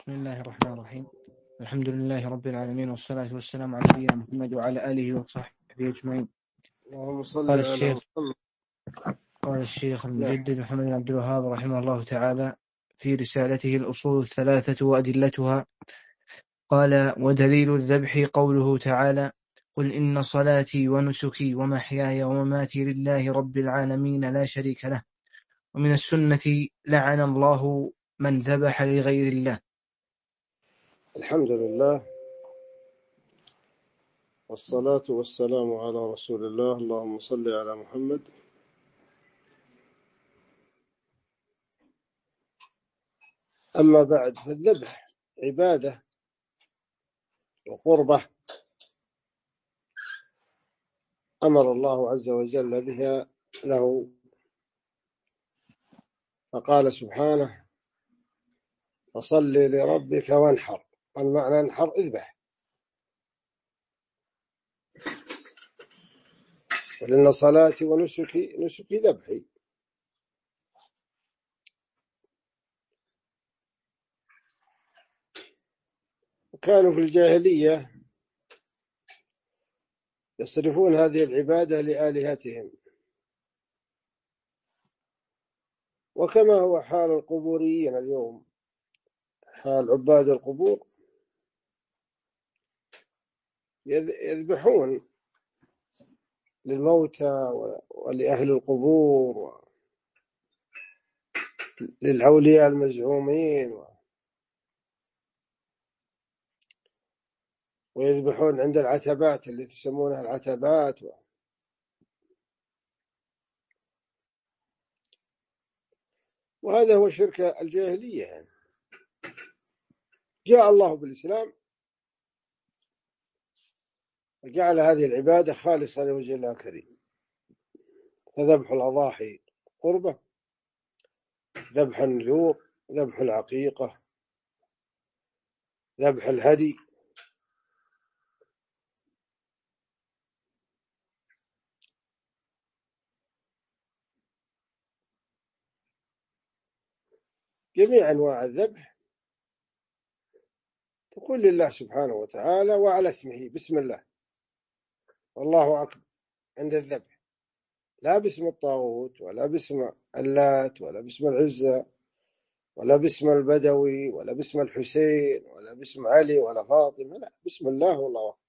بسم الله الرحمن الرحيم. الحمد لله رب العالمين، والصلاة والسلام على نبينا محمد وعلى آله وصحبه أجمعين. اللهم صل قال على الشيخ محمد. قال الشيخ نعم. المجدد محمد بن عبد الوهاب رحمه الله تعالى في رسالته الأصول الثلاثة وأدلتها، قال: ودليل الذبح قوله تعالى: قل إن صلاتي ونسكي ومحياي ومماتي لله رب العالمين لا شريك له. ومن السنة: لعن الله من ذبح لغير الله. الحمد لله والصلاة والسلام على رسول الله. اللهم صل على محمد. أما بعد، فالذبح عبادة وقربة أمر الله عز وجل بها له، فقال سبحانه: فصل لربك وانحر. المعنى انحر اذبح. ولأن صلاتي ونسكي ذبحي. وكانوا في الجاهلية يصرفون هذه العبادة لآلهتهم، وكما هو حال القبوريين اليوم، حال عباد القبور، يذبحون للموتى ولأهل القبور وللأولياء المزعومين، ويذبحون عند العتبات اللي يسمونها العتبات. وهذا هو شرك الجاهلية يعني. جاء الله بالإسلام وجعل هذه العبادة خالصة لوجه الله الكريم، فذبح الأضاحي قربة، ذبح النذور، ذبح العقيقة، ذبح الهدي، جميع أنواع الذبح تكون لله سبحانه وتعالى وعلى اسمه، بسم الله، والله أكبر عند الذبح، لا باسم الطاغوت ولا باسم اللات ولا باسم العزى ولا باسم البدوي ولا باسم الحسين ولا باسم علي ولا فاطمة، لا، بسم الله والله أكبر.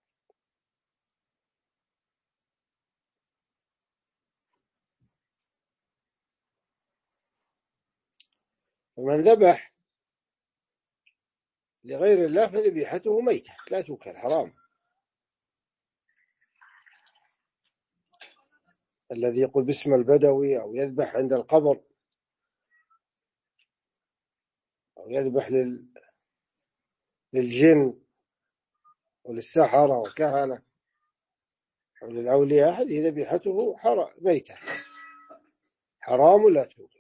فمن ذبح لغير الله فذبيحته ميتة لا توكل، حرام. الذي يقول باسم البدوي أو يذبح عند القبر أو يذبح للجن وللسحرة والكهنة أو للأولياء، هذه ذبيحته ميتة، حرام لا توكل.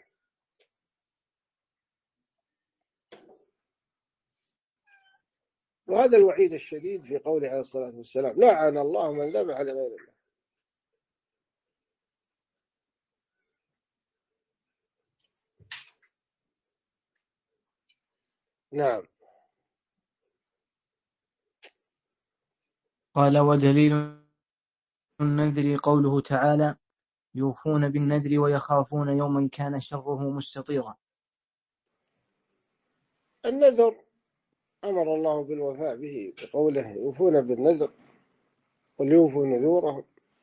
وهذا الوعيد الشديد في قوله عليه الصلاة والسلام: لعن الله من ذبح لغير الله. نعم. قال: ودليل النذر قوله تعالى: يوفون بالنذر ويخافون يوما كان شره مستطيرا. النذر أمر الله بالوفاء به بقوله: يوفون بالنذر وليوفوا نذورهم.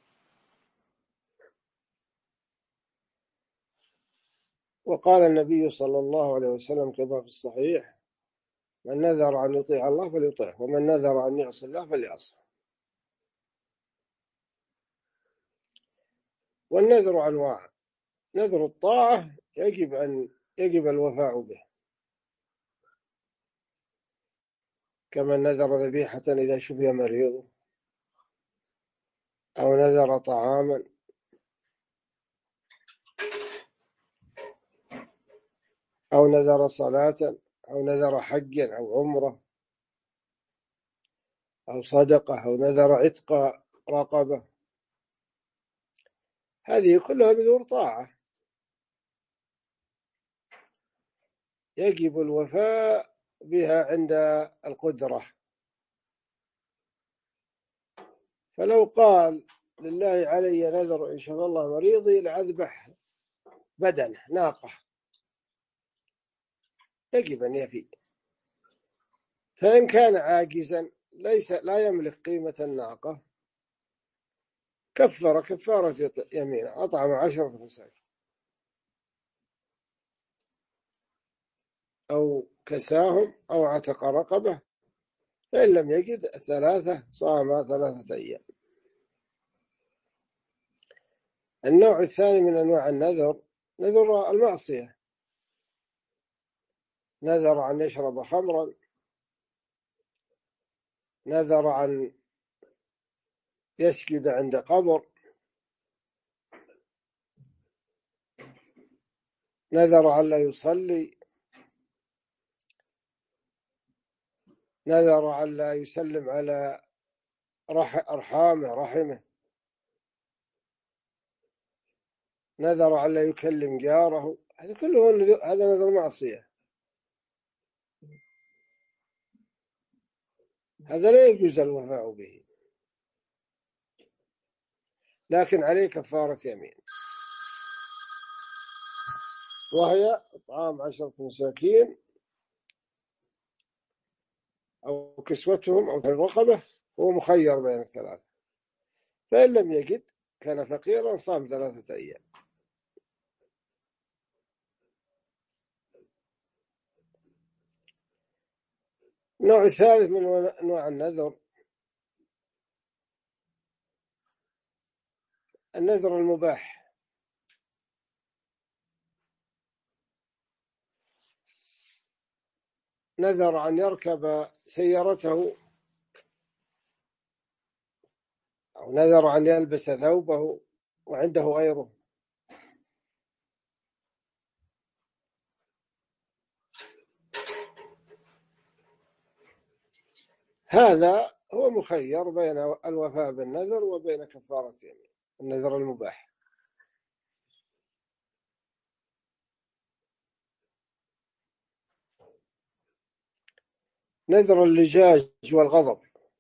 وقال النبي صلى الله عليه وسلم كما في الصحيح: من نذر أن يطيع الله فليطيعه، ومن نذر أن يعصي الله فليعصه. والنذر أنواع: نذر الطاعة يجب الوفاء به، كمن نذر ذبيحة إذا شفي مريضه، أو نذر طعاما، أو نذر صلاة، أو نذر حجا أو عمرة أو صدقة، أو نذر عتق رقبة. هذه كلها نذور طاعة يجب الوفاء بها عند القدرة. فلو قال لله علي نذر إن شاء الله مريضي لأذبح بدنه ناقة، يجب أن يفي. فإن كان عاجزا لا يملك قيمة الناقة، كفر كفارة يمين، أطعم 10 مساكين أو كساهم أو عتق رقبة، فإن لم يجد 3 صام 3 أيام. النوع الثاني من أنواع النذر نذر المعصية، نذر أن يشرب خمرا، نذر أن يسجد عند قبر، نذر أن لا يصلي، نذر أن لا يسلم على رحمه، نذر أن لا يكلم جاره. هذا كله هذا نذر معصية، هذا لا يجوز الوفاء به، لكن عليه كفارة يمين، وهي إطعام 10 مساكين أو كسوتهم أو الرقبة، هو مخير بين الثلاث. فإن لم يجد كان فقيرا صام 3 أيام. النوع الثالث من أنواع النذر النذر المباح، نذر أن يركب سيارته، أو نذر أن يلبس ثوبه وعنده غيره. هذا هو مخير بين الوفاء بالنذر وبين كفارة يمين، النذر المباح. نذر اللجاج والغضب،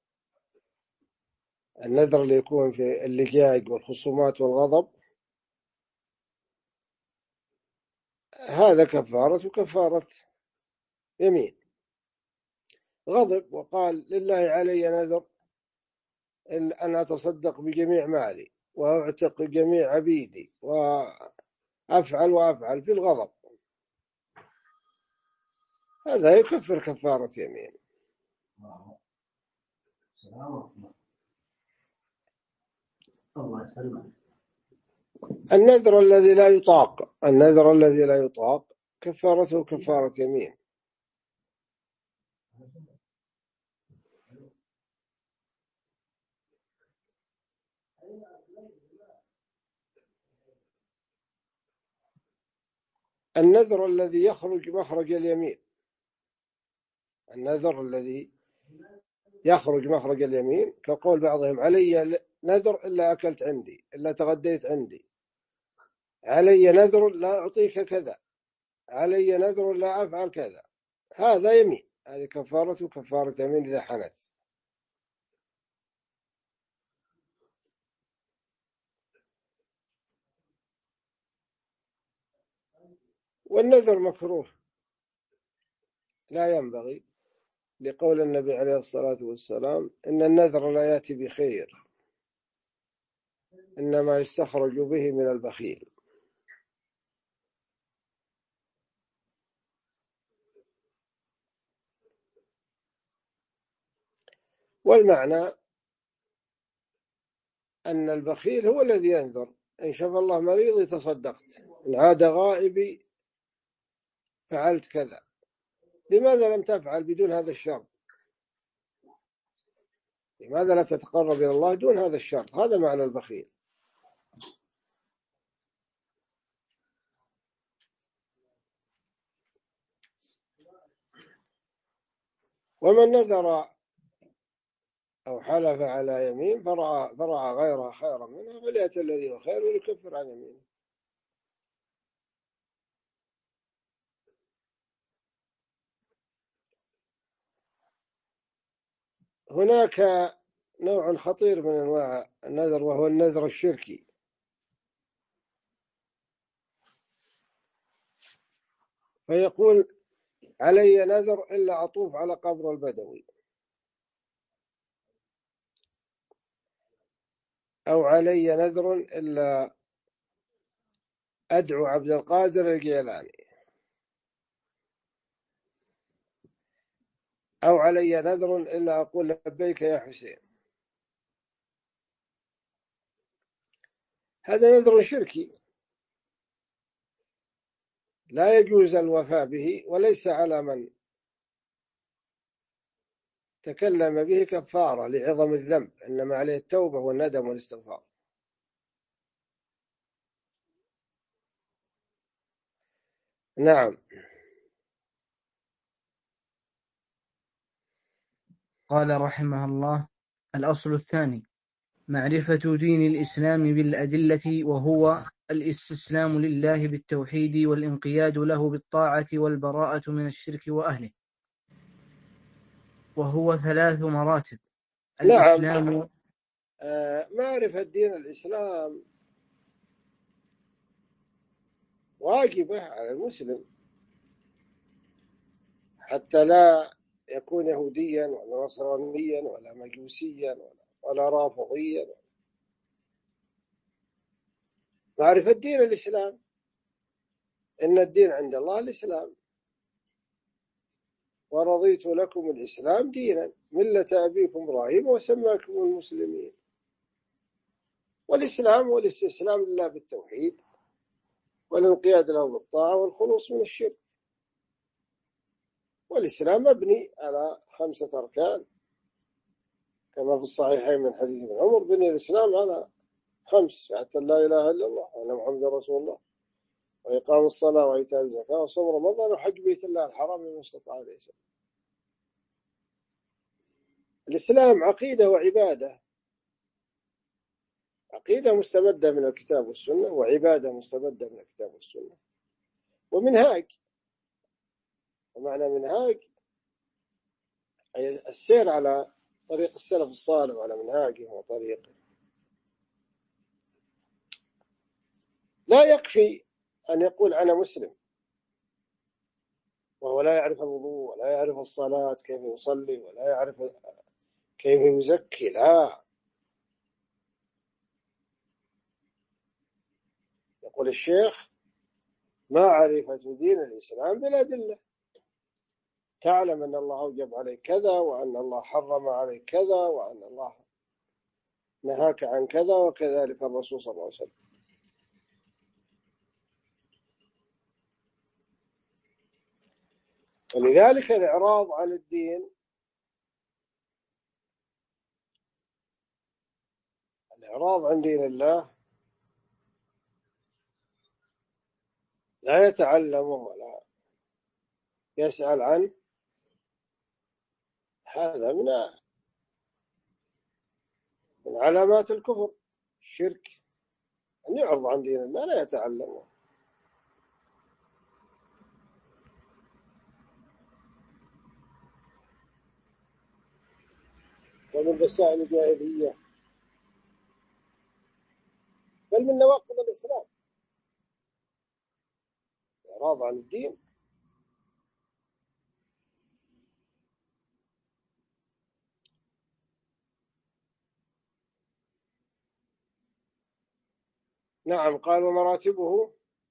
النذر اللي يكون في اللجاج والخصومات والغضب، هذا كفارة يمين. غضب وقال لله علي نذر أن أتصدق بجميع مالي وأعتق جميع عبيدي وأفعل في الغضب، هذا يكفر كفارة يمين. النذر الذي لا يطاق كفارته كفارة يمين. النذر الذي يخرج مخرج اليمين، النذر الذي يخرج مخرج اليمين كقول بعضهم علي نذر إلا أكلت عندي، إلا تغديت عندي، علي نذر لا أعطيك كذا، علي نذر لا أفعل كذا، هذا يمين، هذه كفارته كفارة يمين إذا حنث. والنذر مكروه لا ينبغي، لقول النبي عليه الصلاة والسلام إن النذر لا يأتي بخير، إنما يستخرج به من البخيل. والمعنى أن البخيل هو الذي ينذر إن شاف الله مريضي تصدقت، إن عاد غائبي فعلت كذا. لماذا لم تفعل بدون هذا الشرط؟ لماذا لا تتقرب إلى الله دون هذا الشرط؟ هذا معنى البخيل. ومن نذر أو حلف على يمين فرأى غيرها خيرا منها فليأتي الذي هو خير ويكفر عن يمينه. هناك نوع خطير من أنواع النذر، وهو النذر الشركي. فيقول علي نذر إلا أطوف على قبر البدوي، أو علي نذر إلا أدعو عبد القادر الجيلاني، أو علي نذر إلا أقول لبيك يا حسين. هذا نذر شركي لا يجوز الوفاء به، وليس على من تكلم به كفارة لعظم الذنب، إنما عليه التوبة والندم والاستغفار. نعم. قال رحمه الله: الأصل الثاني معرفة دين الإسلام بالأدلة، وهو الاستسلام لله بالتوحيد والانقياد له بالطاعة والبراءة من الشرك وأهله، وهو 3 مراتب. نعم. الإسلام. معرفة دين الإسلام واجبة على المسلم، حتى لا يكون يهوديا ولا نصرانيا ولا مجوسيا ولا رافضيا. معرفة دين الإسلام، إن الدين عند الله الإسلام، ورضيت لكم الإسلام دينا ملة أبيكم إبراهيم وسماكم المسلمين. والإسلام والاستسلام لله بالتوحيد والانقياد له بالطاعة والخلوص من الشرك. والإسلام مبني على 5 أركان، كما في الصحيحين من حديث ابن عمر: بني الإسلام على 5: حتى لا إله إلا الله وأن محمدا رسول الله، وإقام الصلاة وإيتاء الزكاة وصوم رمضان وحج بيت الله الحرام لمن استطاع إليه سبيلا. الإسلام عقيدة وعبادة، عقيدة مستمدة من الكتاب والسنة، وعبادة مستمدة من الكتاب والسنة، ومنهاج. ومعنى منهاج أي السير على طريق السلف الصالح وعلى منهاجه وطريقه. لا يكفي أن يقول أنا مسلم وهو لا يعرف الوضوء ولا يعرف الصلاة كيف يصلي ولا يعرف كيف يزكي. لا، يقول الشيخ: معرفة دين الإسلام بالأدلة، تعلم أن الله أوجب عليك كذا، وأن الله حرم عليك كذا، وأن الله نهاك عن كذا، وكذلك الرسول صلى الله عليه وسلم. ولذلك الإعراض عن الدين، الإعراض عن دين الله، لا يتعلمه ولا يسأل عنه، هذا من علامات الكفر الشرك، أن يعرض عن دين الله لا يتعلمه. ومن وسائل الجاهلية، بل من نواقض الإسلام الإعراض عن الدين. نعم. قال: ومراتبه.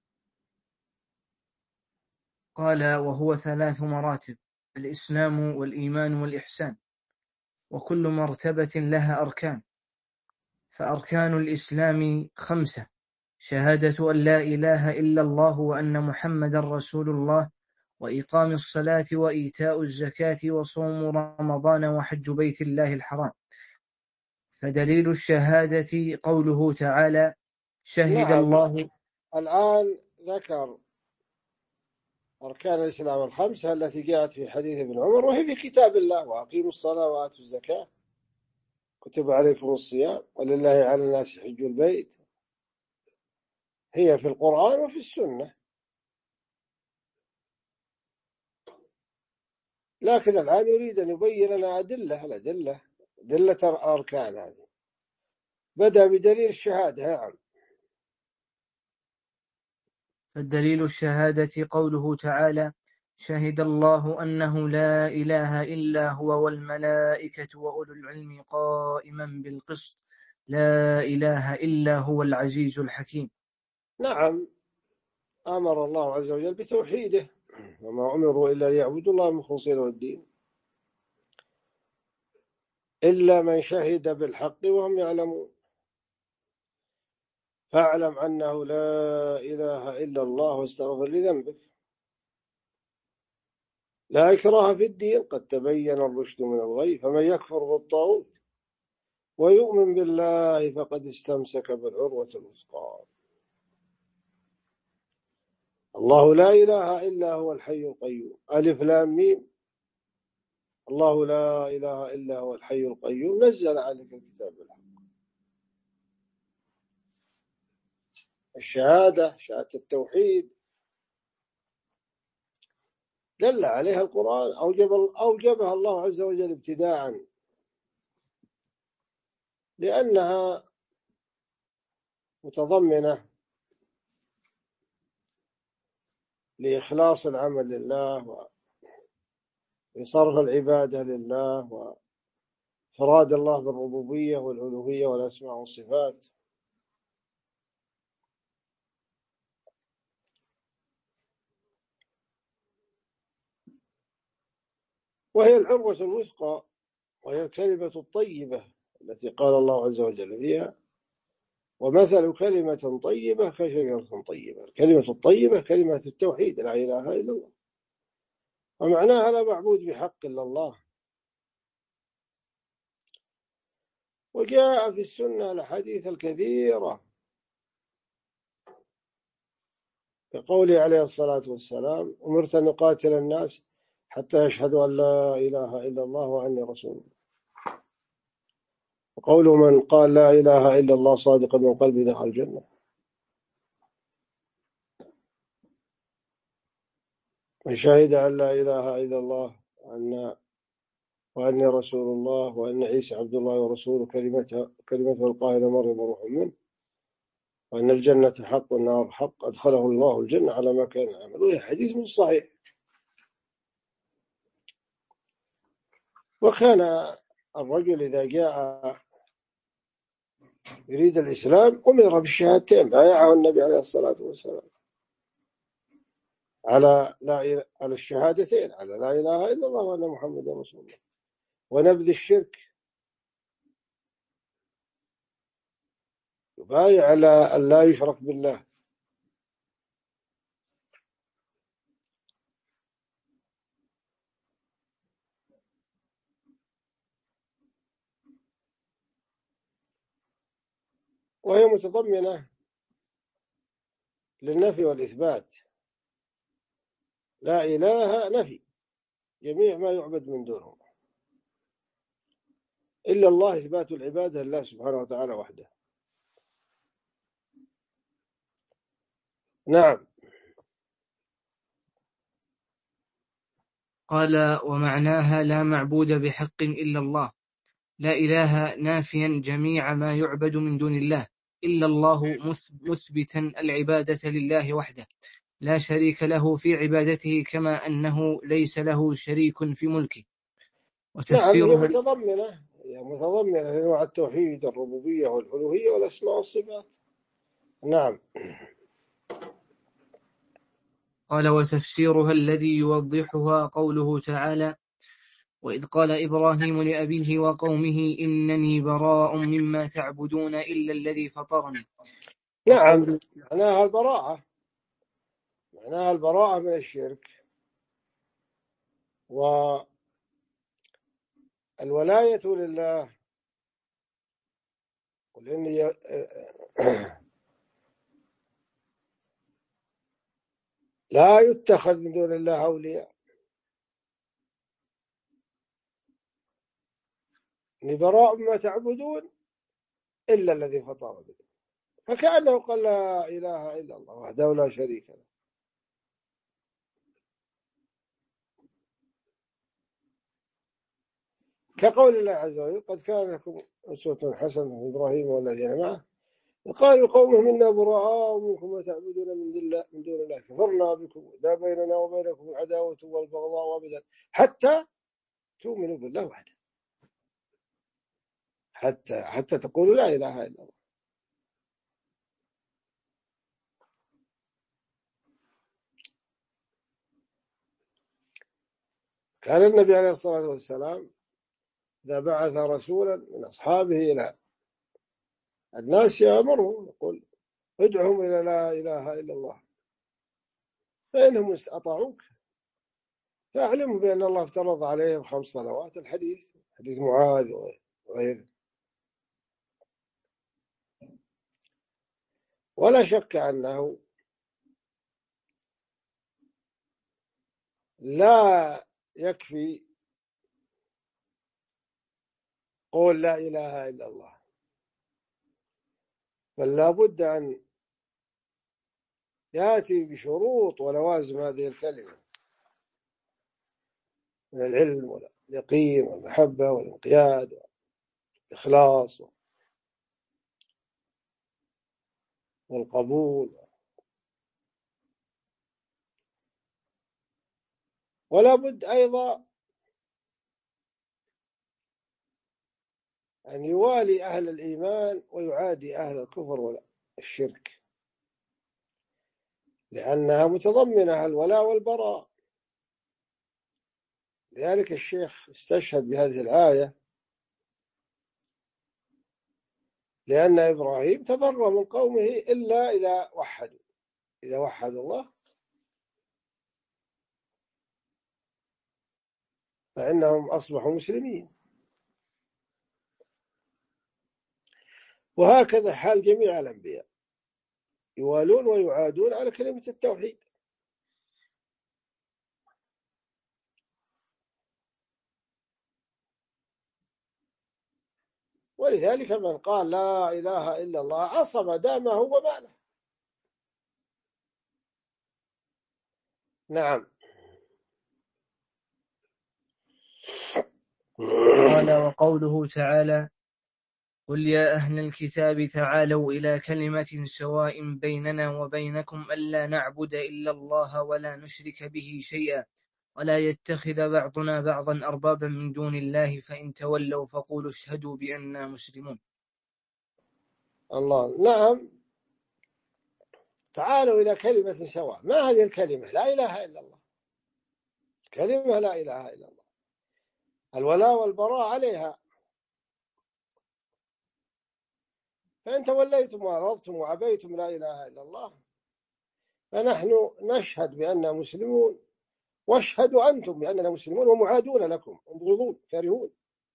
قال: وهو 3 مراتب: الإسلام والإيمان والإحسان، وكل مرتبة لها أركان. فأركان الإسلام 5: شهادة أن لا إله إلا الله وأن محمدا رسول الله، وإقام الصلاة وإيتاء الزكاة وصوم رمضان وحج بيت الله الحرام. فدليل الشهادة قوله تعالى: شهد نعم. الله. الآن ذكر أركان الإسلام 5 التي جاءت في حديث ابن عمر، وهي في كتاب الله: وأقيموا الصلاة وآتوا الزكاة، كتب عليكم الصيام، ولله على الناس حج البيت. هي في القرآن وفي السنة، لكن الآن يريد أن يبين لنا الأدلة أدلة الأركان هذه. بدأ بدليل الشهادة. نعم. فالدليل الشهادة قوله تعالى: شهد الله أنه لا إله إلا هو والملائكة وأولو العلم قائما بالقسط لا إله إلا هو العزيز الحكيم. نعم، أمر الله عز وجل بتوحيده، وما أمروا إلا ليعبدوا الله مخلصين له الدين، إلا من شهد بالحق وهم يعلمون. فاعلم أنه لا إله إلا الله واستغفر لذنبك. لا إكراه في الدين، قد تبين الرشد من الغي، فمن يكفر بالطاغوت ويؤمن بالله فقد استمسك بالعروة الوثقى. الله لا إله إلا هو الحي القيوم. ألف لام ميم. الله لا إله إلا هو الحي القيوم نزل عليك الكتاب بالحق. الشهادة، شهادة التوحيد، دل عليها القرآن، أوجبها الله عز وجل ابتداءً، لأنها متضمنة لإخلاص العمل لله وصرف العبادة لله وإفراد الله بالربوبية والألوهية والأسماء والصفات. وهي العروة الوثقى، وهي الكلمة الطيبة التي قال الله عز وجل فيها: ومثل كلمة طيبة كشجرة طيبة. الكلمة الطيبة كلمة التوحيد، لا إله إلا الله، ومعناها لا معبود بحق إلا الله. وجاء في السنة الأحاديث الكثيرة كقوله عليه الصلاة والسلام: أمرت أن أقاتل الناس حتى يشهدوا أن لا إله إلا الله وأني رسول الله. وقوله: من قال لا إله إلا الله صادقا من قلبه دخل الجنة. من شهد أن لا إله إلا الله وأني رسول الله وأن عيسى عبد الله ورسوله كلمته القائلة مريم روح منه، وأن الجنة حق والنار حق، أدخله الله الجنة على ما كان يعمل. وهي حديث من صحيح. وكان الرجل إذا جاء يريد الإسلام أمر بالشهادتين، بايعه النبي عليه الصلاة والسلام على الشهادتين، على لا إله إلا الله وأن محمد رسول الله، ونبذ الشرك. يبايع على أن لا يشرك بالله. وهي متضمنة للنفي والإثبات. لا إله نفي جميع ما يعبد من دونه، إلا الله إثبات العبادة لله سبحانه وتعالى وحده. نعم. قال: ومعناها لا معبود بحق إلا الله. لا إله نافيا جميع ما يعبد من دون الله، إلا الله مثبتا العبادة لله وحده لا شريك له في عبادته، كما أنه ليس له شريك في ملكه. نعم، هي وتفسيره متضمنة لأنواع التوحيد، الربوبية والألوهية والأسماء والصفات. نعم. قال: وتفسيرها الذي يوضحها قوله تعالى: وإذ قال إبراهيم لأبيه وقومه إنني براء مما تعبدون إلا الذي فطرني. نعم، معناها البراءة من الشرك، والولاية لله. قل إني لا يتخذ من دون الله أولياء، إني براء مما تعبدون إلا الذي فطرني. فكأنه قال لا إله إلا الله وحده لا شريك له. كقول الله عز وجل: قد كان لكم أسوة حسنة في إبراهيم والذين معه قالوا قومهم إنا براء منكم وتعبدون من دون الله كفرنا بكم ودا بيننا وبينكم العداوة والبغضاء أبدا حتى تؤمنوا بالله وحده، حتى تقولوا لا إله إلا الله. كان النبي عليه الصلاة والسلام إذا بعث رسولا من أصحابه إلى الناس يأمرهم يقول: ادعهم إلى لا إله إلا الله، فإنهم أطاعوك فاعلموا بأن الله افترض عليهم 5 صلوات. الحديث حديث معاذ وغيره. ولا شك أنه لا يكفي قول لا إله إلا الله، بل لا بد أن يأتي بشروط ولوازم هذه الكلمة من العلم واليقين والمحبة والانقياد والإخلاص والقبول. ولا بد أيضا أن يوالي أهل الإيمان ويعادي أهل الكفر والشرك، لأنها متضمنة الولاء والبراء. لذلك الشيخ استشهد بهذه الآية، لأن إبراهيم تبرأ من قومه إلا إذا وحدوا الله فإنهم أصبحوا مسلمين. وهكذا حال جميع الأنبياء، يوالون ويعادون على كلمة التوحيد. ولذلك من قال لا إله إلا الله عصم دامه وماله. نعم. قال: وقوله تعالى: قل يا أهل الكتاب تعالوا إلى كلمة سواء بيننا وبينكم ألا نعبد إلا الله ولا نشرك به شيئا ولا يتخذ بعضنا بعضا أربابا من دون الله فإن تولوا فقولوا اشهدوا بأننا مسلمون. الله. نعم. تعالوا إلى كلمة سواء. ما هذه الكلمة؟ لا إله إلا الله. كلمة لا إله إلا الله، الولاء والبراء عليها. فإن توليتم وأعرضتم وعبيتم لا إله إلا الله فنحن نشهد بأننا مسلمون، واشهدوا أنتم بأننا مسلمون ومعادون لكم مبغضون كارهون،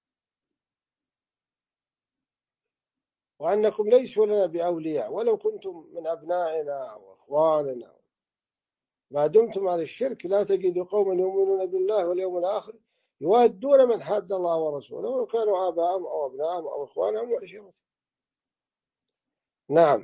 وأنكم ليسوا لنا بأولياء ولو كنتم من أبنائنا وأخواننا. ما دمتم على الشرك لا تجد قوما يؤمنون بالله واليوم الآخر يوادون من حاد الله ورسوله ولو كانوا آباءهم أو أبنائهم أو إخوانهم وعشيرتهم. نعم.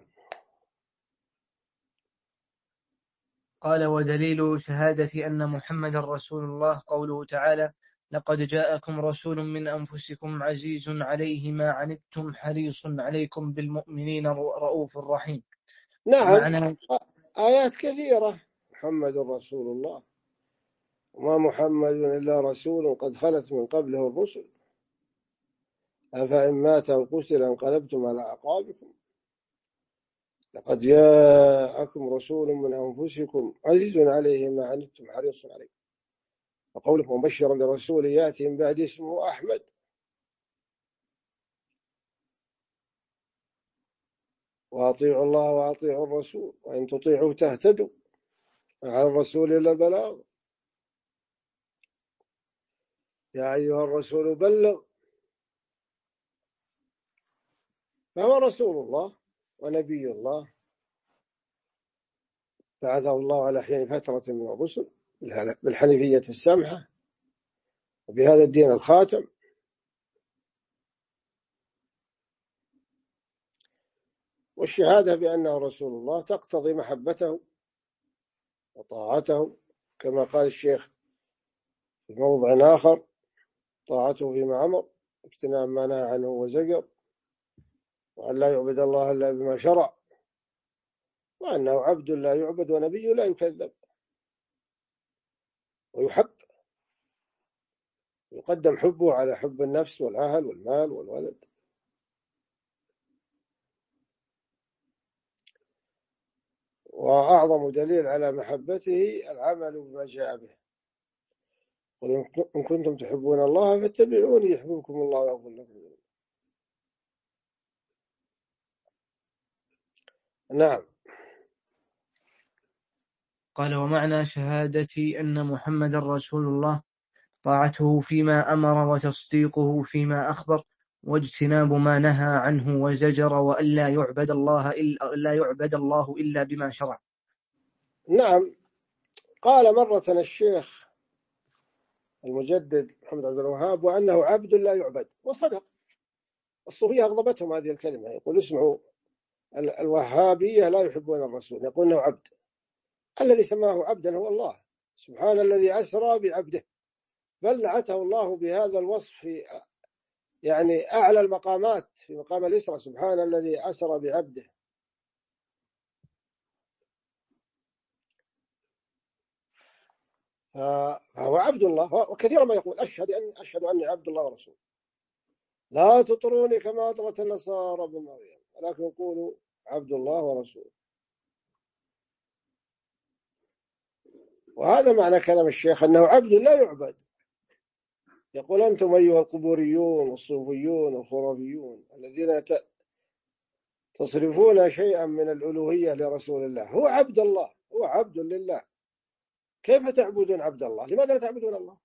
قال: ودليل شهادة أن محمد رسول الله قوله تعالى: لقد جاءكم رسول من أنفسكم عزيز عليه ما عنتم حريص عليكم بالمؤمنين رؤوف رحيم. نعم. معنى آيات كثيرة. محمد رسول الله، وما محمد إلا رسول قد خلت من قبله الرسل أفإن مات أو قتل انقلبتم على أعقابكم لقد جاءكم رسول من أنفسكم عزيز عليه ما عنتم حريص عليكم. وقولكم مبشرا برسول يأتي من بعد اسمه أحمد. وأطيعوا الله وأطيعوا الرسول وإن تطيعوا تهتدوا على الرسول إلا البلاغ. يا أيها الرسول بلغ. فهو رسول الله ونبي الله بعثه الله على حين فترة من الرسل بالحنيفية السمحة وبهذا الدين الخاتم. والشهادة بأنه رسول الله تقتضي محبته وطاعته، كما قال الشيخ في موضع آخر: طاعته فيما أمر، اجتناب ما نهى عنه وزجر، وأن لا يعبد الله إلا بما شرع، وأنه عبد لا يعبد ونبي لا يكذب، ويحب، يقدم حبه على حب النفس والأهل والمال والولد. وأعظم دليل على محبته العمل بما جاء به. قل إن كنتم تحبون الله فاتبعوني يحببكم الله ويغفر لكم. نعم. قال: ومعنى شهادتي أن محمد رسول الله طاعته فيما أمر وتصديقه فيما أخبر واجتناب ما نهى عنه وزجر، وألا يعبد الله إلا بما شرع. نعم. قال مرة الشيخ المجدد محمد عبد الوهاب وأنه عبد لا يعبد، وصدق. الصوفية أغضبتهم هذه الكلمة، يقول اسمعوا الوهابية لا يحبون الرسول، يقول أنه عبد. الذي سماه عبدا هو الله، سبحان الذي أسرى بعبده، بل نعته الله بهذا الوصف في يعني أعلى المقامات، في مقام الإسرى، سبحان الذي أسرى بعبده. فهو عبد الله، وكثيرا ما يقول أشهد أني عبد الله ورسوله. لا تطروني كما أطرت النصارى ابن مريم، ولكن قولوا عبد الله ورسوله. وهذا معنى كلام الشيخ، أنه عبد لا يعبد. يقول أنتم أيها القبوريون والصوفيون والخرافيون الذين تصرفون شيئا من الألوهية لرسول الله، هو عبد الله، هو عبد لله. كيف تعبدون عبد الله؟ لماذا لا تعبدون الله؟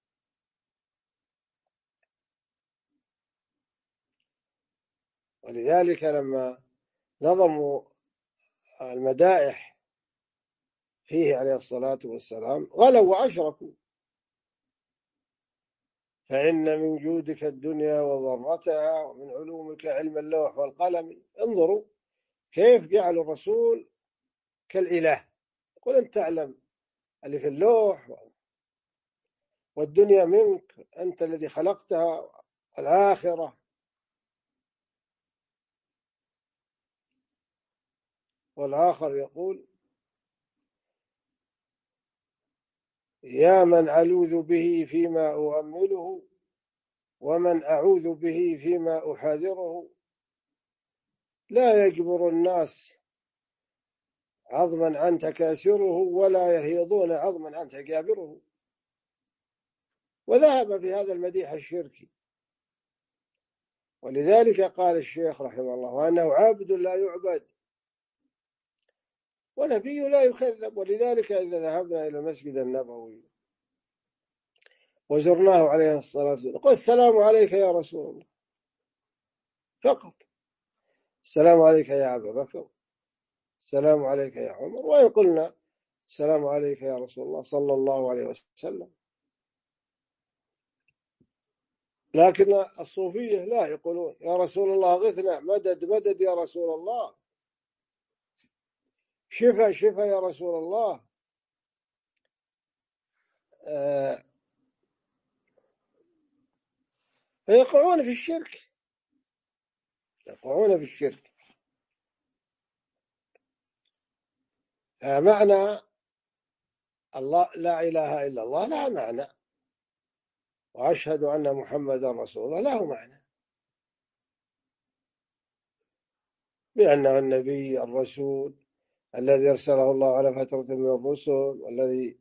ولذلك لما نظموا المدائح فيه عليه الصلاة والسلام غلوا وأشركوا. فإن من جودك الدنيا وضرتها، ومن علومك علم اللوح والقلم. انظروا كيف جعلوا الرسول كالإله. يقول أنت تعلم اللي في اللوح، والدنيا منك، أنت الذي خلقتها، الآخرة. والآخر يقول يا من ألوذ به فيما أؤمله، ومن أعوذ به فيما أحاذره، لا يجبر الناس عظما أنت كاسره، ولا يهيضون عظما أنت جابره. وذهب في هذا المديح الشركي. ولذلك قال الشيخ رحمه الله وأنه عبد لا يعبد ونبي لا يكذب. ولذلك إذا ذهبنا إلى المسجد النبوي وزرناه عليه الصلاة والسلام قل السلام عليك يا رسول الله فقط. السلام عليك يا أبا بكر، السلام عليك يا عمر. وإن قلنا السلام عليك يا رسول الله صلى الله عليه وسلم. لكن الصوفية لا، يقولون يا رسول الله غثنا، مدد مدد يا رسول الله، شفا شفا يا رسول الله. فيقعون في الشرك، يقعون في الشرك. معنى الله لا إله إلا الله لا معنى، وأشهد أن محمدا رسول الله له معنى، بأنه النبي الرسول الذي أرسله الله على فترة من الرسل، والذي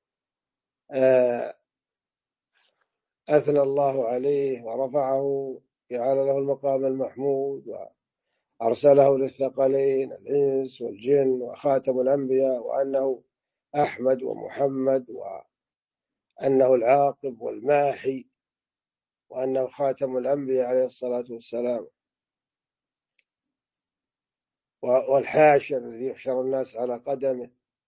أثنى الله عليه ورفعه، جعل له المقام المحمود، وأرسله للثقلين الإنس والجن، وخاتم الأنبياء، وأنه أحمد ومحمد، وأنه العاقب والماحي، وأنه خاتم الأنبياء عليه الصلاة والسلام، والحاشر الذي يحشر الناس على قدمه،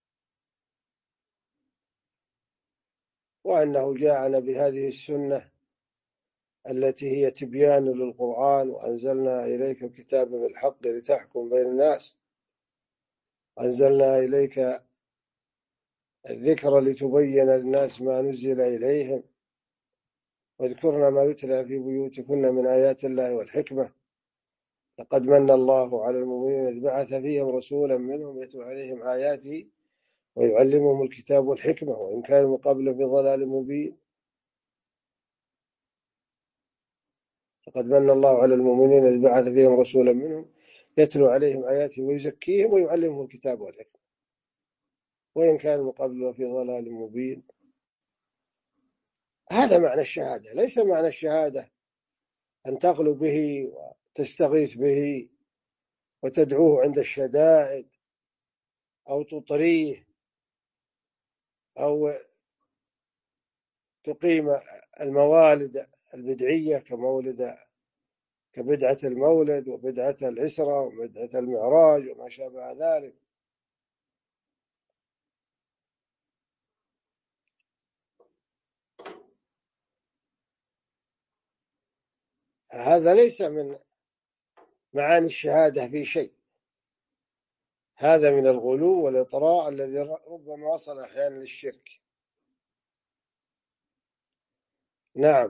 وأنه جاءنا بهذه السنة التي هي تبيان للقرآن، وأنزلنا إليك الكتاب بالحق لتحكم بين الناس، أنزلنا إليك الذكر لتبين للناس ما نزل إليهم. واذكرن ما يتلى في بيوتكن من آيات الله والحكمة لقد من الله على المؤمنين إذ بعث فيهم رسولا منهم يتلو عليهم آياته ويعلمهم الكتاب والحكمة وإن كانوا قبل في ضلال مبين. لقد من الله على المؤمنين إذ بعث فيهم رسولا منهم يتلو عليهم آياته ويزكيهم ويعلمهم الكتاب والحكمة وإن كانوا قبل في ضلال مبين. هذا معنى الشهادة. ليس معنى الشهادة أن تغلو به وتستغيث به وتدعوه عند الشدائد أو تطريه أو تقيم الموالد البدعية كبدعة المولد وبدعة الإسرة وبدعة المعراج وما شابه ذلك. هذا ليس من معاني الشهادة في شيء. هذا من الغلو والإطراء الذي ربما وصل أحيانا للشرك. نعم.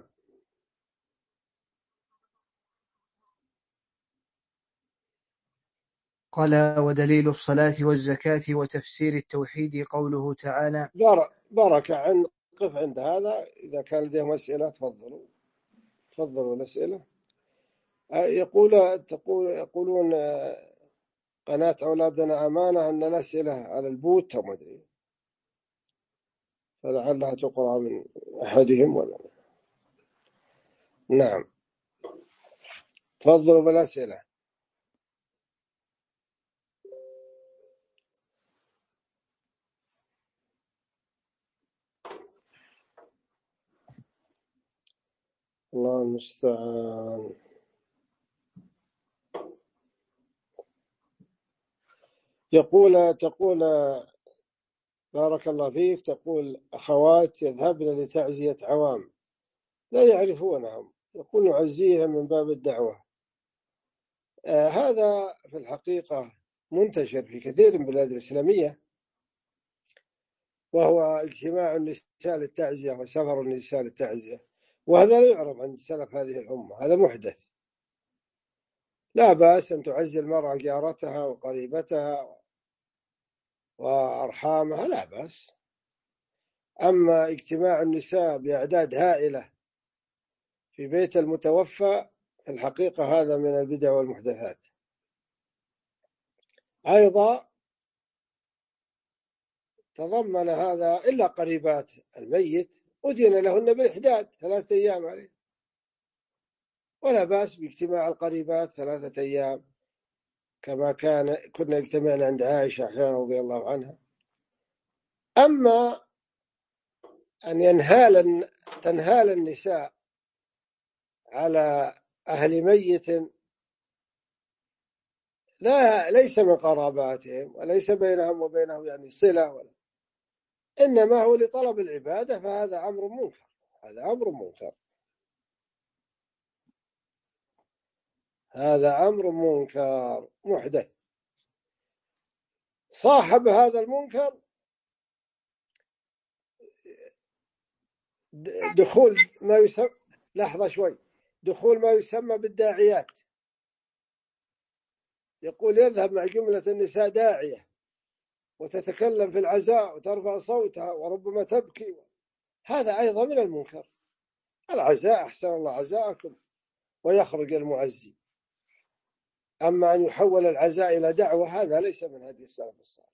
قال ودليل الصلاة والزكاة وتفسير التوحيد قوله تعالى. بارك قف عند هذا. إذا كان لديهم أسئلة تفضلوا الأسئلة. يقولون قناة أولادنا أمانة أن الأسئلة على البوت وما أدري، فلعلها تقرأ من أحدهم ولا. نعم تفضلوا بالأسئلة. الله المستعان. تقول بارك الله فيك، تقول أخوات يذهبن لتعزية عوام لا يعرفونهم، يقول نعزيهم من باب الدعوة. هذا في الحقيقة منتشر في كثير من البلاد الإسلامية، وهو اجتماع النساء للتعزية وسفر النساء للتعزية، وهذا لا يعرف عند سلف هذه الأمة، هذا محدث. لا بأس أن تعزي المرأة جارتها وقريبتها وأرحامها، لا بأس. أما اجتماع النساء بأعداد هائلة في بيت المتوفى في الحقيقة هذا من البدع والمحدثات. أيضا تضمن هذا إلا قريبات الميت أذن لهن بالإحداد 3 أيام عليه، ولا بأس باجتماع القريبات 3 أيام كما كنا اجتمعنا عند عائشة أحيانا رضي الله عنها. أما أن تنهال النساء على أهل ميت ليس من قراباتهم وليس بينهم وبينه يعني صلة إنما هو لطلب العبادة، فهذا أمر منكر. هذا أمر منكر محدث. صاحب هذا المنكر دخول ما يسمى، لحظة شوي، دخول ما يسمى بالداعيات. يقول يذهب مع جملة النساء داعية وتتكلم في العزاء وترفع صوتها وربما تبكي، هذا أيضا من المنكر. العزاء أحسن الله عزاءكم ويخرج المعزي. أما أن يحول العزاء إلى دعوة هذا ليس من هدي السلف الصالح.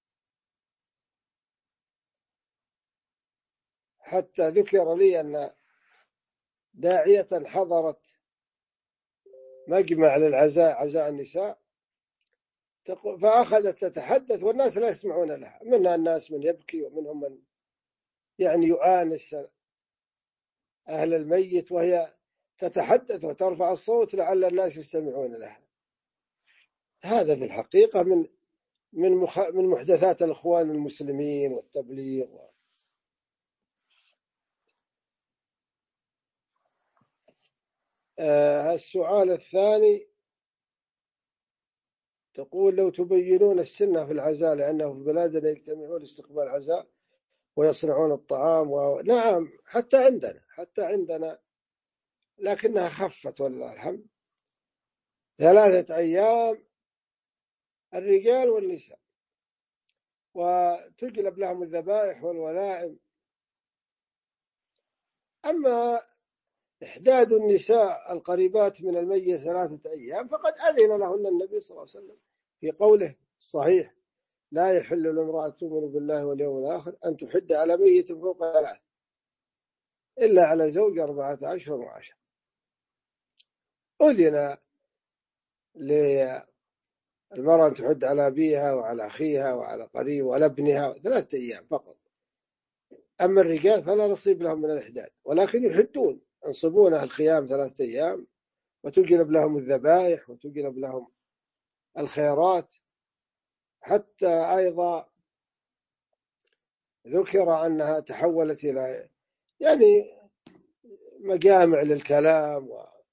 حتى ذكر لي أن داعية حضرت مجمع للعزاء، عزاء النساء، فأخذت تتحدث والناس لا يسمعون لها، منها الناس من يبكي ومنهم من يعني يؤانس أهل الميت، وهي تتحدث وترفع الصوت لعل الناس يستمعون لها. هذا في الحقيقة من محدثات الإخوان المسلمين والتبليغ. السؤال الثاني تقول لو تبينون السنة في العزاء، لأنه في بلادنا يجتمعون لاستقبال العزاء ويصنعون الطعام نعم، حتى عندنا لكنها خفت ولله الحمد. 3 أيام الرجال والنساء، وتجلب لهم الذبائح والولائم. أما إحداد النساء القريبات من الميت 3 أيام فقد أذن لهن النبي صلى الله عليه وسلم في قوله الصحيح: لا يحل لامرأة تؤمن بالله واليوم الآخر أن تحد على ميت فوق 3 إلا على زوج 14 و10. أذن للمرأة أن تحد على أبيها وعلى أخيها وعلى قريب وعلى ابنها 3 أيام فقط. أما الرجال فلا نصيب لهم من الإحداد، ولكن يحدون، ينصبون الخيام 3 أيام، وتجلب لهم الذبائح وتجلب لهم الخيرات. حتى أيضا ذكر أنها تحولت إلى مجامع للكلام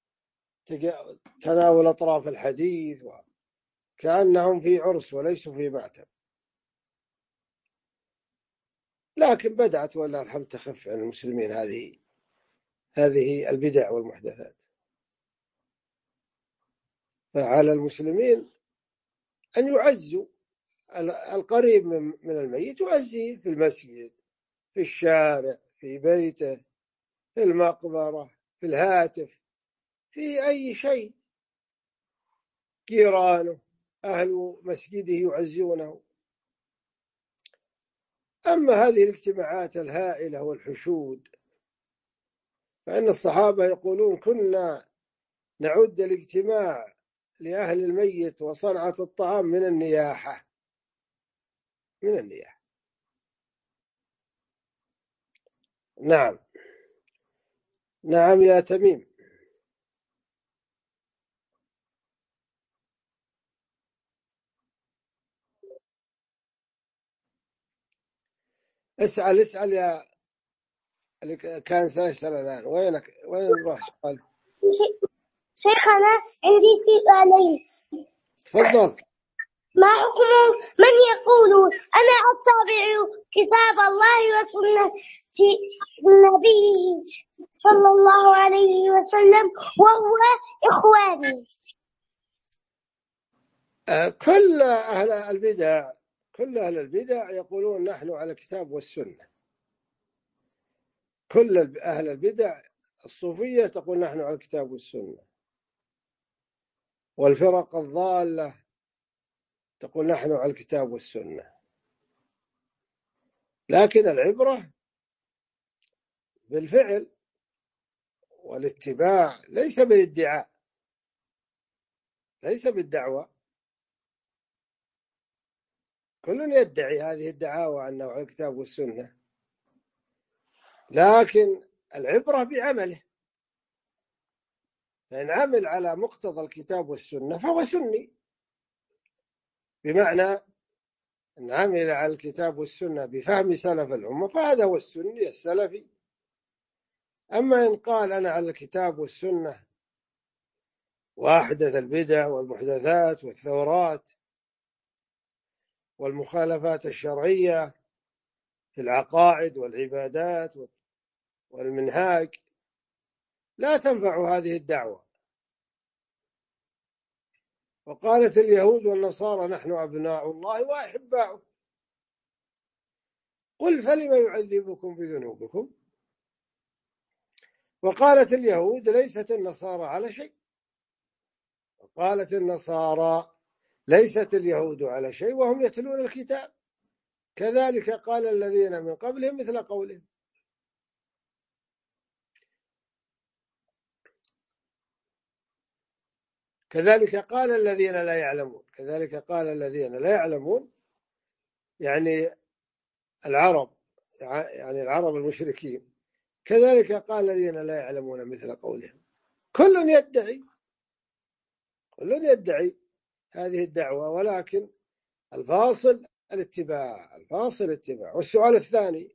وتناول أطراف الحديث، وكأنهم في عرس وليسوا في مأتم. لكن بدأت والله الحمد تخف عن المسلمين هذه البدع والمحدثات. فعلى المسلمين أن يعزوا القريب من الميت، يعزيه في المسجد، في الشارع، في بيته، في المقبرة، في الهاتف، في أي شيء. جيرانه، أهل مسجده يعزونه. أما هذه الاجتماعات الهائلة والحشود فإن الصحابة يقولون: كنا نعد الاجتماع لأهل الميت وصنعة الطعام من النياحة. نعم يا تميم. اسأل يا اللي كان سيسأل الآن. وين راح سؤال؟ شيخنا عندي سؤالين. تفضل. ما حكم من يقول أنا أتبع كتاب الله وسنة نبيه صلى الله عليه وسلم وهو إخواني؟ كل أهل البدع يقولون نحن على الكتاب والسنة. كل أهل البدع الصوفية تقول نحن على الكتاب والسنة، والفرق الضالة تقول نحن على الكتاب والسنة. لكن العبرة بالفعل والاتباع، ليس بالادعاء، ليس بالدعوة. كل يدعي هذه الدعاوى أنه على الكتاب والسنة، لكن العبرة بعمله. فإن عمل على مقتضى الكتاب والسنة فهو سني، بمعنى إن عمل على الكتاب والسنة بفهم سلف الأمة فهذا هو السني السلفي. أما إن قال أنا على الكتاب والسنة وأحدث البدع والمحدثات والثورات والمخالفات الشرعية في العقائد والعبادات والمنهاج، لا تنفع هذه الدعوة. وقالت اليهود والنصارى نحن أبناء الله وأحباؤه، قل فلم يعذبكم بذنوبكم. وقالت اليهود ليست النصارى على شيء، وقالت النصارى ليست اليهود على شيء وهم يتلون الكتاب. كذلك قال الذين من قبلهم مثل قولهم. كذلك قال الذين لا يعلمون، يعني العرب، المشركين. كذلك قال الذين لا يعلمون مثل قولهم. كل يدعي هذه الدعوة، ولكن الفاصل الاتباع. والسؤال الثاني.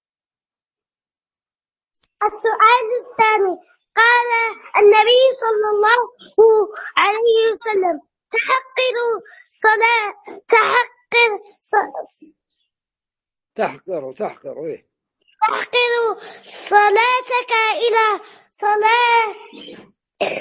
قال النبي صلى الله عليه وسلم: تحقر تحقر إيه؟ تحقر صلاتك إلى صلاتهم،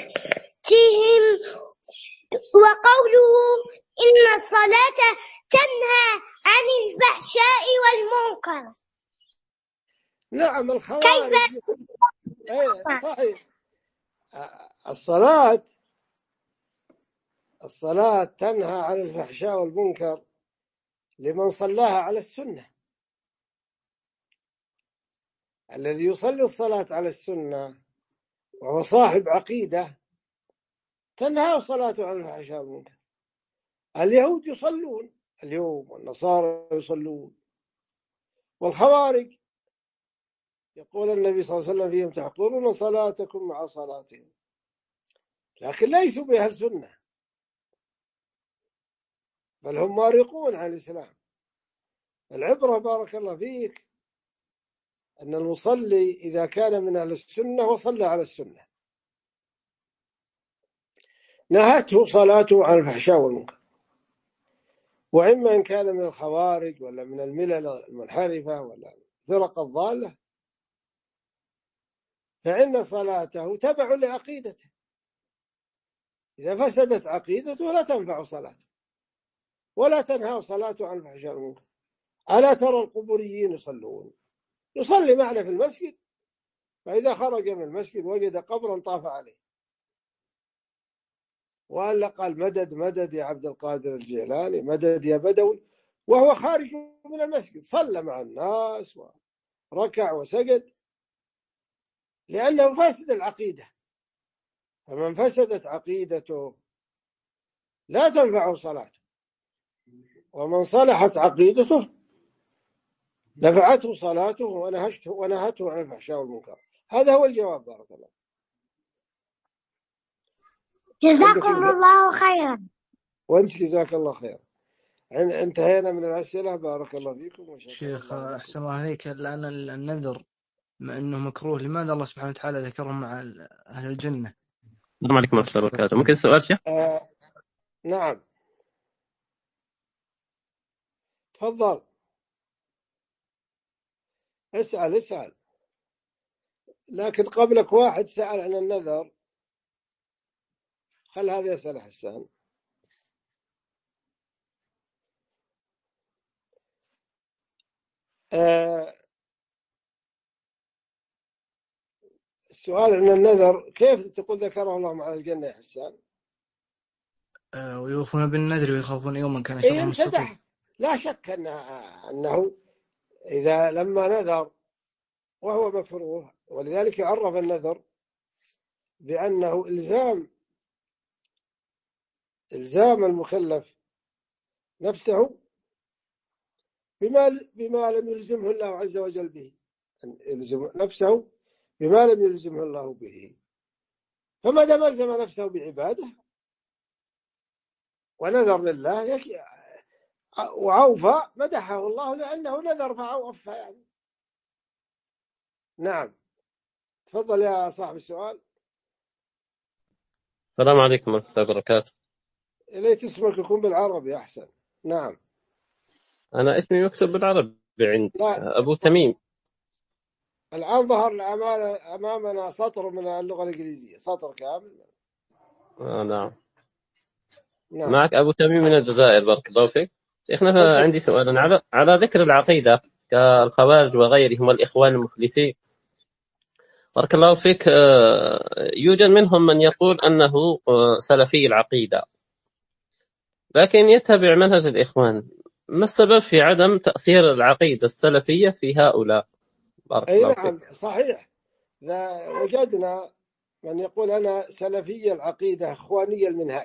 وقوله إن الصلاة تنهى عن الفحشاء والمنكر. نعم كيف الخوارج إيه صحيح. الصلاة تنهى عن الفحشاء والمنكر لمن صلاها على السنة. الذي يصلي الصلاة على السنة وهو صاحب عقيدة تنهى صلاته عن الفحشاء والمنكر. اليهود يصلون اليوم، والنصارى يصلون، والخوارج يقول النبي صلى الله عليه وسلم فيهم تحقرون صلاتكم مع صلاتهم، لكن ليسوا بأهل سنة، بل هم مارقون عن الإسلام. العبرة بارك الله فيك أن المصلي إذا كان من أهل السنة وصلى على السنة نهته صلاته عن الفحشاء والمنكر. وإما إن كان من الخوارج ولا من الملل المنحرفة ولا الفرق الضالة فإن صلاته تبع لعقيدته، إذا فسدت عقيدته لا تنفع صلاته ولا تنهى صلاته عن الفحشاء والمنكر. ألا ترى القبوريين يصلون، يصلي معنا في المسجد، فإذا خرج من المسجد وجد قبرا طاف عليه وألا قال مدد مدد يا عبد القادر الجيلاني، مدد يا بدوي، وهو خارج من المسجد صلى مع الناس وركع وسجد، لأنه فاسد العقيدة. فمن فسدت عقيدته لا تنفعه صلاته، ومن صلحت عقيدته نفعته صلاته ونهته عن الفحشاء والمنكر. هذا هو الجواب بارك الله. جزاكم الله خيرا. وانت جزاك الله خير. انتهينا من الأسئلة بارك الله فيكم. شيخ أحسن الله عليك. الآن النذر مع أنه مكروه، لماذا الله سبحانه وتعالى ذكرهم مع أهل الجنة؟ السلام عليكم ورحمة الله وبركاته. ممكن سؤال شيخ؟ نعم تفضل اسأل. لكن قبلك واحد سأل عن النذر، خل هذا يسأل حسان. السؤال عن النذر كيف تقول ذكره الله مع الجنة يا حسان؟ ويوفون بالنذر ويخافون يوما كان شره مستطير. لا شك أنه إذا لما نذر وهو مكروه، ولذلك عرف النذر بأنه إلزام المكلف نفسه بما لم يلزمه الله عز وجل به، يلزم نفسه بما لم يلزمه الله به. فما دام ألزم نفسه بعبادة ونذر لله وعوفى مدحه الله لأنه نذر فعوفى يعني. نعم تفضل يا صاحب السؤال. السلام عليكم ورحمة الله وبركاته. ليت اسمك يكون بالعربي أحسن. نعم أنا اسمي مكتوب بالعربي عند أبو تميم. الآن ظهر أمامنا سطر من اللغة الإنجليزية، سطر كامل. نعم. معك أبو تميم من الجزائر بارك الله فيك. شيخنا عندي سؤال على ذكر العقيدة كالخوارج وغيرهم والإخوان المفلسين بارك الله فيك. يوجد منهم من يقول أنه سلفي العقيدة لكن يتبع منهج الإخوان. ما السبب في عدم تأثير العقيدة السلفية في هؤلاء؟ بارك الله نعم فيك. صحيح. وجدنا من يقول أنا سلفي العقيدة إخواني المنهاج،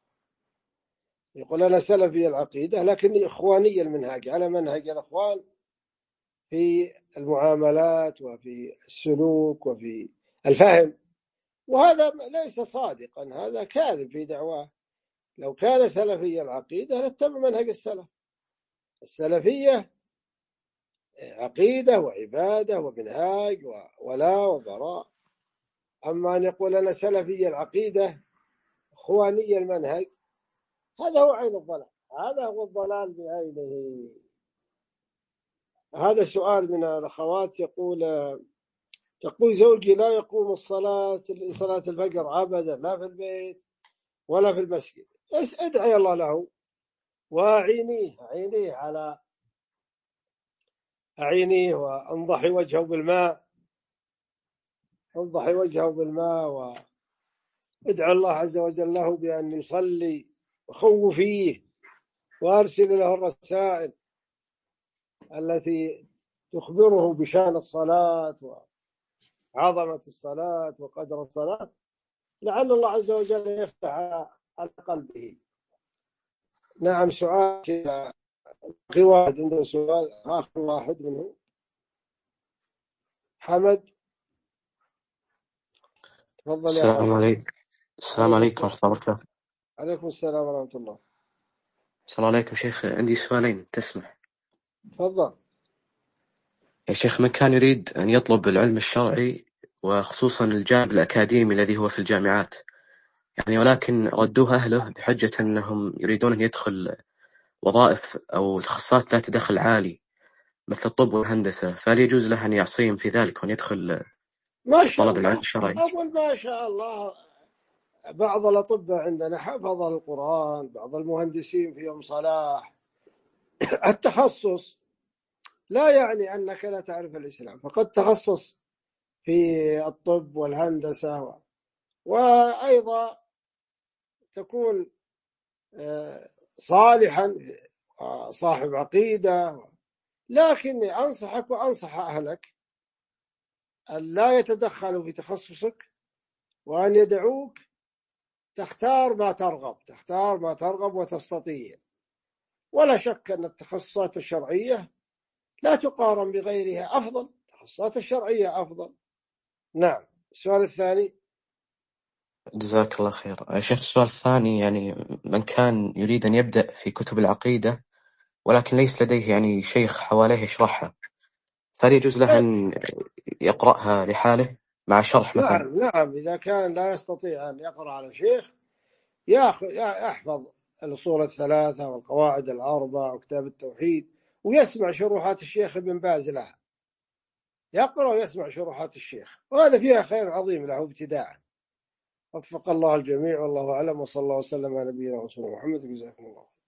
يقول أنا سلفي العقيدة لكن إخواني المنهاج، على منهج الإخوان في المعاملات وفي السلوك وفي الفهم، وهذا ليس صادقا، هذا كاذب في دعواه. لو كان سلفي العقيدة لاتبع منهج السلف. السلفية عقيدة وعبادة ومنهاج وولاء وبراء. أما أن يقول أنا سلفي العقيدة إخواني المنهج، هذا هو عين الضلال، هذا هو الضلال بعينه. هذا سؤال من الأخوات، تقول زوجي لا يقوم صلاة الفجر أبدا، لا في البيت ولا في المسجد. ادعي الله له وأعينيه وانضحي وجهه بالماء، وادعو الله عز وجل له بأن يصلي وخوفيه، وأرسل له الرسائل التي تخبره بشأن الصلاة وعظمة الصلاة وقدر الصلاة، لعل الله عز وجل يفتح على قلبه. نعم. سؤال كذا، في واحد عنده سؤال، آخر واحد منه حمد. تفضل يا السلام حمد. عليكم. السلام عليكم ورحمة الله وبركاته. عليكم السلام ورحمة الله. السلام عليكم شيخ، عندي سؤالين تسمح. تفضل. يا شيخ، من كان يريد أن يطلب العلم الشرعي وخصوصا الجانب الأكاديمي الذي هو في الجامعات، يعني ولكن ردوه أهله بحجة أنهم يريدون أن يدخل وظائف أو تخصصات ذات دخل عالي مثل الطب والهندسة، فهل يجوز له أن يعصيهم في ذلك وأن يدخل طلب العلم الشرعي؟ أول ما شاء الله، بعض الأطباء عندنا حفظ القرآن، بعض المهندسين فيهم صلاح. التخصص لا يعني أنك لا تعرف الإسلام، فقد تخصص في الطب والهندسة، وأيضا تكون صالحا صاحب عقيدة. لكني أنصحك وأنصح أهلك أن لا يتدخلوا في تخصصك، وأن يدعوك تختار ما ترغب وتستطيع. ولا شك أن التخصصات الشرعية لا تقارن بغيرها، أفضل. التخصصات الشرعية أفضل. نعم. السؤال الثاني. جزاك الله خير. يا شيخ، السؤال الثاني، يعني من كان يريد أن يبدأ في كتب العقيدة ولكن ليس لديه يعني شيخ حواليه يشرحها، فهل يجوز له أن يقرأها لحاله مع شرح مثلا؟ نعم. إذا كان لا يستطيع أن يقرأ على شيخ، يحفظ الأصول الثلاثة والقواعد الأربع وكتاب التوحيد، ويسمع شروحات الشيخ ابن باز لها. يقرأ ويسمع شروحات الشيخ، وهذا فيها خير عظيم له ابتداء. وفق الله الجميع، والله أعلم، وصلى الله وسلم على نبينا ورسوله محمد. جزاكم الله.